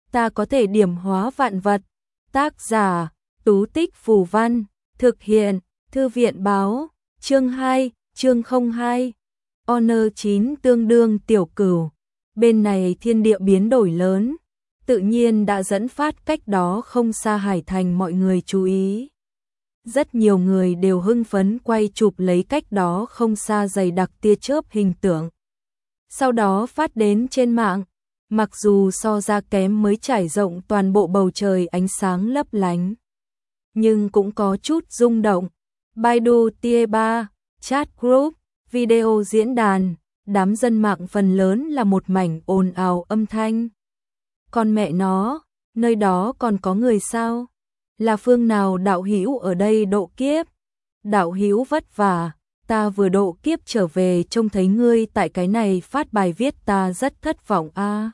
ta có thể điểm hóa vạn vật. Tác giả, Tú Tích Phù Văn, thực hiện, Thư viện báo, chương 2, chương 02. Honor 9 tương đương tiểu cửu. Bên này thiên địa biến đổi lớn, tự nhiên đã dẫn phát cách đó không xa Hải Thành mọi người chú ý. Rất nhiều người đều hưng phấn quay chụp lấy cách đó không xa dày đặc tia chớp hình tượng. Sau đó phát đến trên mạng, mặc dù so ra kém mới trải rộng toàn bộ bầu trời ánh sáng lấp lánh, nhưng cũng có chút rung động. Baidu Tieba, chat group, video diễn đàn, đám dân mạng phần lớn là một mảnh ồn ào âm thanh. Con mẹ nó, nơi đó còn có người sao? Là phương nào đạo hữu ở đây độ kiếp? Đạo hữu vất vả, ta vừa độ kiếp trở về trông thấy ngươi tại cái này phát bài viết ta rất thất vọng a.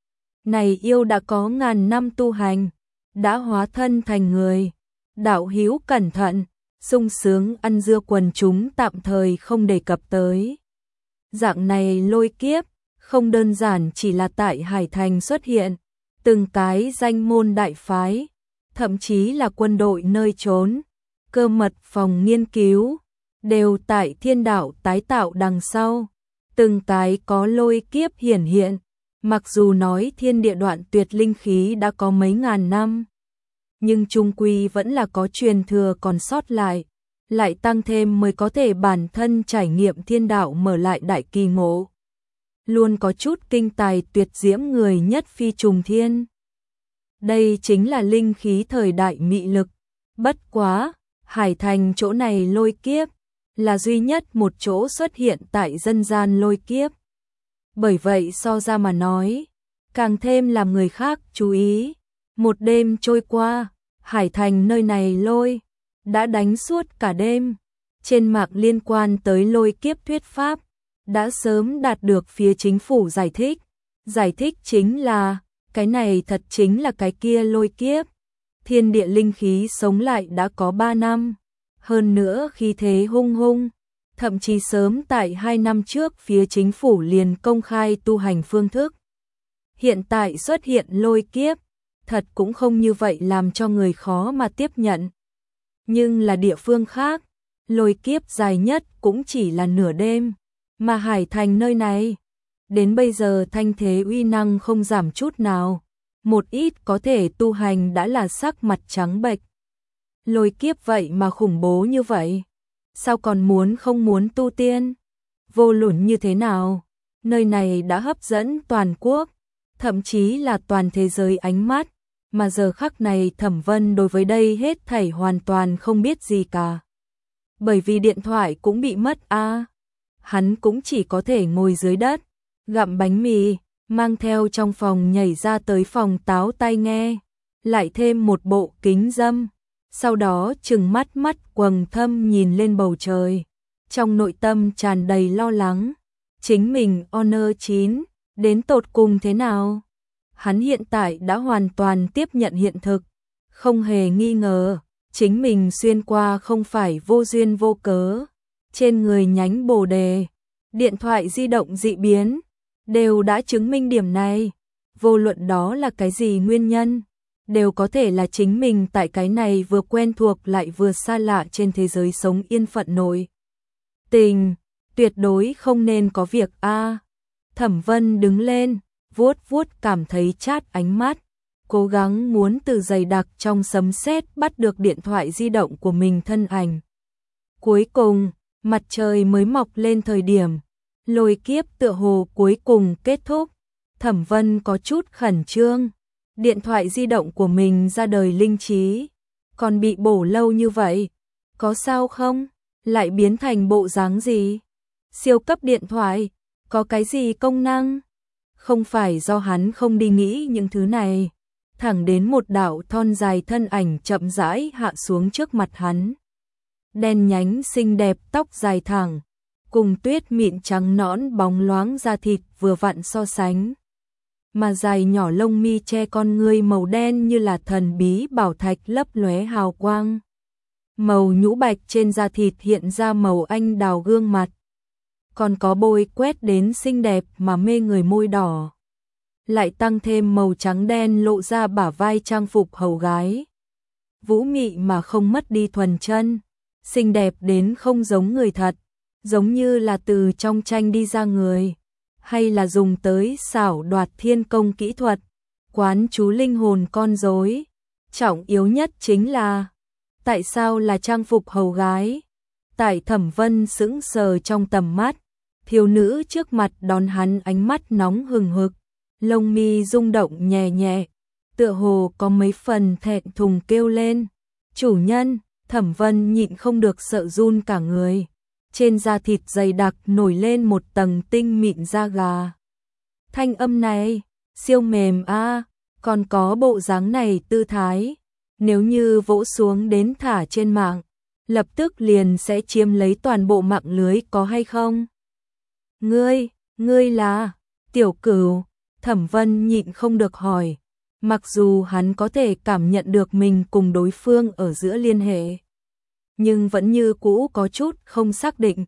Này yêu đã có ngàn năm tu hành, đã hóa thân thành người. Đạo hữu cẩn thận, sung sướng ăn dưa quần chúng tạm thời không đề cập tới. Dạng này lôi kiếp, không đơn giản chỉ là tại Hải Thành xuất hiện, từng cái danh môn đại phái, thậm chí là quân đội nơi trốn, cơ mật phòng nghiên cứu, đều tại thiên đạo tái tạo đằng sau, từng cái có lôi kiếp hiển hiện. Mặc dù nói thiên địa đoạn tuyệt linh khí đã có mấy ngàn năm, nhưng chung quy vẫn là có truyền thừa còn sót lại tăng thêm mới có thể bản thân trải nghiệm thiên đạo mở lại đại kỳ ngộ. Luôn có chút kinh tài tuyệt diễm người nhất phi trùng thiên. Đây chính là linh khí thời đại mị lực. Bất quá, Hải Thành chỗ này lôi kiếp, là duy nhất một chỗ xuất hiện tại dân gian lôi kiếp. Bởi vậy so ra mà nói, càng thêm làm người khác chú ý. Một đêm trôi qua, Hải Thành nơi này lôi đã đánh suốt cả đêm. Trên mạng liên quan tới lôi kiếp thuyết pháp đã sớm đạt được phía chính phủ giải thích. Giải thích chính là cái này thật chính là cái kia lôi kiếp. Thiên địa linh khí sống lại đã có 3 năm, hơn nữa khí thế hung hung. Thậm chí sớm tại 2 năm trước phía chính phủ liền công khai tu hành phương thức. Hiện tại xuất hiện lôi kiếp, thật cũng không như vậy làm cho người khó mà tiếp nhận. Nhưng là địa phương khác, lôi kiếp dài nhất cũng chỉ là nửa đêm, mà Hải Thành nơi này, đến bây giờ thanh thế uy năng không giảm chút nào, một ít có thể tu hành đã là sắc mặt trắng bệch. Lôi kiếp vậy mà khủng bố như vậy, sao còn muốn không muốn tu tiên? Vô luận như thế nào, nơi này đã hấp dẫn toàn quốc, thậm chí là toàn thế giới ánh mắt, mà giờ khắc này Thẩm Vân đối với đây hết thảy hoàn toàn không biết gì cả. Bởi vì điện thoại cũng bị mất a, hắn cũng chỉ có thể ngồi dưới đất, gặm bánh mì, mang theo trong phòng nhảy ra tới phòng táo tai nghe, lại thêm một bộ kính dâm, sau đó trừng mắt quầng thâm nhìn lên bầu trời, trong nội tâm tràn đầy lo lắng, chính mình Honor 9, đến tột cùng thế nào? Hắn hiện tại đã hoàn toàn tiếp nhận hiện thực, không hề nghi ngờ, chính mình xuyên qua không phải vô duyên vô cớ, trên người nhánh bồ đề, điện thoại di động dị biến, đều đã chứng minh điểm này, vô luận đó là cái gì nguyên nhân, đều có thể là chính mình tại cái này vừa quen thuộc lại vừa xa lạ trên thế giới sống yên phận nội. Tình, tuyệt đối không nên có việc a. Thẩm Vân đứng lên, vuốt cảm thấy chát ánh mắt, cố gắng muốn từ dày đặc trong sấm sét bắt được điện thoại di động của mình thân ảnh. Cuối cùng, mặt trời mới mọc lên thời điểm, lôi kiếp tựa hồ cuối cùng kết thúc. Thẩm Vân có chút khẩn trương, điện thoại di động của mình ra đời linh trí, còn bị bổ lâu như vậy, có sao không? Lại biến thành bộ dáng gì? Siêu cấp điện thoại, có cái gì công năng? Không phải do hắn không đi nghĩ những thứ này, thẳng đến một đạo thon dài thân ảnh chậm rãi hạ xuống trước mặt hắn. Đen nhánh xinh đẹp tóc dài thẳng, cùng tuyết mịn trắng nõn bóng loáng da thịt vừa vặn so sánh. Mà dài nhỏ lông mi che con ngươi màu đen như là thần bí bảo thạch lấp lóe hào quang. Màu nhũ bạch trên da thịt hiện ra màu anh đào gương mặt. Còn có bôi quét đến xinh đẹp mà mê người môi đỏ. lại tăng thêm màu trắng đen lộ ra bả vai trang phục hầu gái. Vũ mị mà không mất đi thuần chân, xinh đẹp đến không giống người thật, giống như là từ trong tranh đi ra người, hay là dùng tới xảo đoạt thiên công kỹ thuật, quán chú linh hồn con rối. Trọng yếu nhất chính là, tại sao là trang phục hầu gái? Tại Thẩm Vân sững sờ trong tầm mắt, thiếu nữ trước mặt đón hắn ánh mắt nóng hừng hực, lông mi rung động nhẹ nhẹ, tựa hồ có mấy phần thẹn thùng kêu lên. Chủ nhân, Thẩm Vân nhịn không được sợ run cả người. Trên da thịt dày đặc nổi lên một tầng tinh mịn da gà. Thanh âm này, siêu mềm a, còn có bộ dáng này tư thái. Nếu như vỗ xuống đến thả trên mạng, lập tức liền sẽ chiếm lấy toàn bộ mạng lưới có hay không? Ngươi là Tiểu Cửu, Thẩm Vân nhịn không được hỏi. Mặc dù hắn có thể cảm nhận được mình cùng đối phương ở giữa liên hệ, nhưng vẫn như cũ có chút không xác định.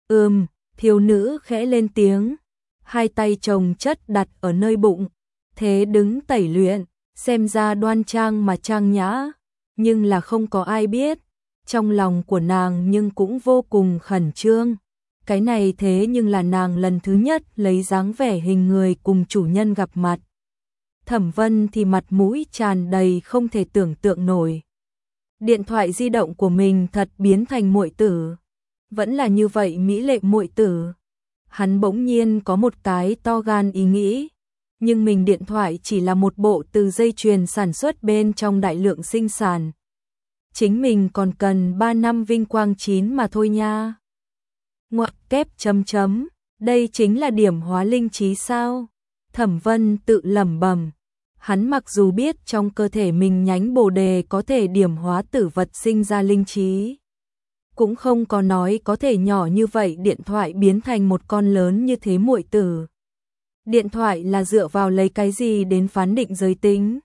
Thiếu nữ khẽ lên tiếng, hai tay chồng chất đặt ở nơi bụng, thế đứng tẩy luyện, xem ra đoan trang mà trang nhã, nhưng là không có ai biết, trong lòng của nàng nhưng cũng vô cùng khẩn trương. Cái này thế nhưng là nàng lần thứ nhất lấy dáng vẻ hình người cùng chủ nhân gặp mặt. Thẩm Vân thì mặt mũi tràn đầy không thể tưởng tượng nổi. Điện thoại di động của mình thật biến thành muội tử. Vẫn là như vậy mỹ lệ muội tử. Hắn bỗng nhiên có một cái to gan ý nghĩ. Nhưng mình điện thoại chỉ là một bộ từ dây chuyền sản xuất bên trong đại lượng sinh sản. Chính mình còn cần 3 năm vinh quang chín mà thôi nha. Ngoặc kép chấm chấm. Đây chính là điểm hóa linh trí sao? Thẩm Vân tự lẩm bẩm. Hắn mặc dù biết trong cơ thể mình nhánh bồ đề có thể điểm hóa tử vật sinh ra linh trí, cũng không có nói có thể nhỏ như vậy điện thoại biến thành một con lớn như thế muội tử. Điện thoại là dựa vào lấy cái gì đến phán định giới tính?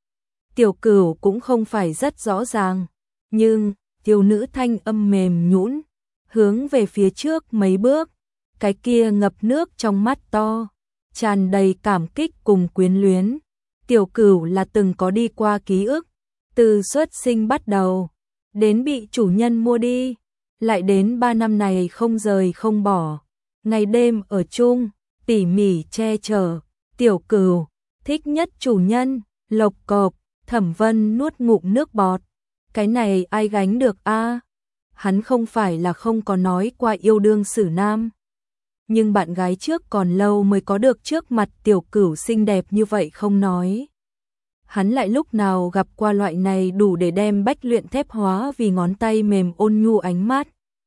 Tiểu Cửu cũng không phải rất rõ ràng, nhưng thiếu nữ thanh âm mềm nhũn, hướng về phía trước mấy bước, cái kia ngập nước trong mắt to, tràn đầy cảm kích cùng quyến luyến. Tiểu Cửu là từng có đi qua ký ức, từ xuất sinh bắt đầu, đến bị chủ nhân mua đi, lại đến 3 năm này không rời không bỏ, ngày đêm ở chung, tỉ mỉ che chở. Tiểu Cửu thích nhất chủ nhân. Lộc cộc, Thẩm Vân nuốt ngụm nước bọt. Cái này ai gánh được a? Hắn không phải là không có nói qua yêu đương xử nam, nhưng bạn gái trước còn lâu mới có được trước mặt Tiểu Cửu xinh đẹp như vậy không nói. Hắn lại lúc nào gặp qua loại này đủ để đem bách luyện thép hóa vì ngón tay mềm ôn nhu ánh mắt.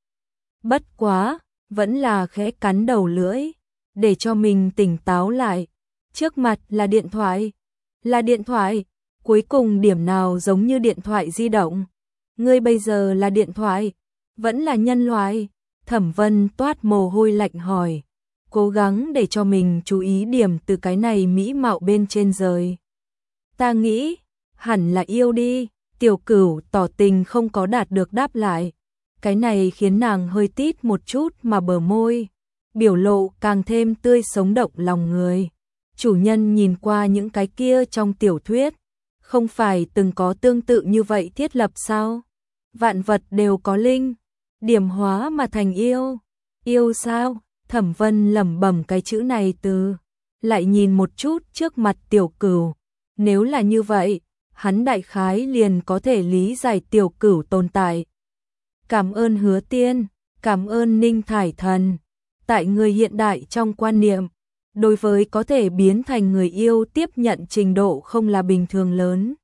Bất quá, vẫn là khẽ cắn đầu lưỡi, để cho mình tỉnh táo lại. Trước mặt là điện thoại. Là điện thoại, cuối cùng điểm nào giống như điện thoại di động? Ngươi bây giờ là điện thoại, vẫn là nhân loại? Thẩm Vân toát mồ hôi lạnh hỏi, cố gắng để cho mình chú ý điểm từ cái này mỹ mạo bên trên rời. Ta nghĩ, hẳn là yêu đi. Tiểu Cửu tỏ tình không có đạt được đáp lại. Cái này khiến nàng hơi tít một chút mà bờ môi, biểu lộ càng thêm tươi sống động lòng người. Chủ nhân nhìn qua những cái kia trong tiểu thuyết, không phải từng có tương tự như vậy thiết lập sao? Vạn vật đều có linh, điểm hóa mà thành yêu. Yêu sao? Thẩm Vân lẩm bẩm cái chữ này từ, lại nhìn một chút trước mặt Tiểu Cửu. Nếu là như vậy, hắn đại khái liền có thể lý giải Tiểu Cửu tồn tại. Cảm ơn Hứa Tiên, cảm ơn Ninh Thải Thần. Tại người hiện đại trong quan niệm, đối với có thể biến thành người yêu tiếp nhận trình độ không là bình thường lớn.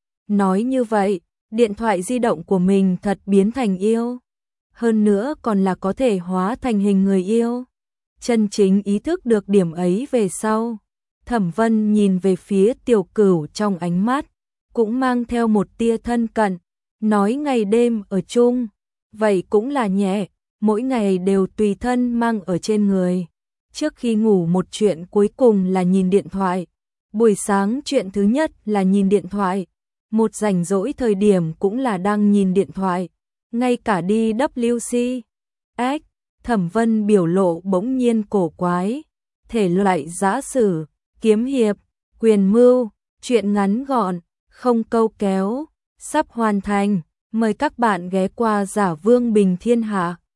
Nói như vậy, điện thoại di động của mình thật biến thành yêu. Hơn nữa còn là có thể hóa thành hình người yêu. Chân chính ý thức được điểm ấy về sau, Thẩm Vân nhìn về phía Tiểu Cửu trong ánh mắt, cũng mang theo một tia thân cận, nói ngày đêm ở chung, vậy cũng là nhẹ, mỗi ngày đều tùy thân mang ở trên người. Trước khi ngủ một chuyện cuối cùng là nhìn điện thoại, buổi sáng chuyện thứ nhất là nhìn điện thoại, một rảnh rỗi thời điểm cũng là đang nhìn điện thoại, ngay cả đi WC. Thẩm Vân biểu lộ bỗng nhiên cổ quái, thể loại giã sử, kiếm hiệp, Quyền mưu, chuyện ngắn gọn, không câu kéo, sắp hoàn thành. Mời các bạn ghé qua Giả Vương Bình Thiên Hạ.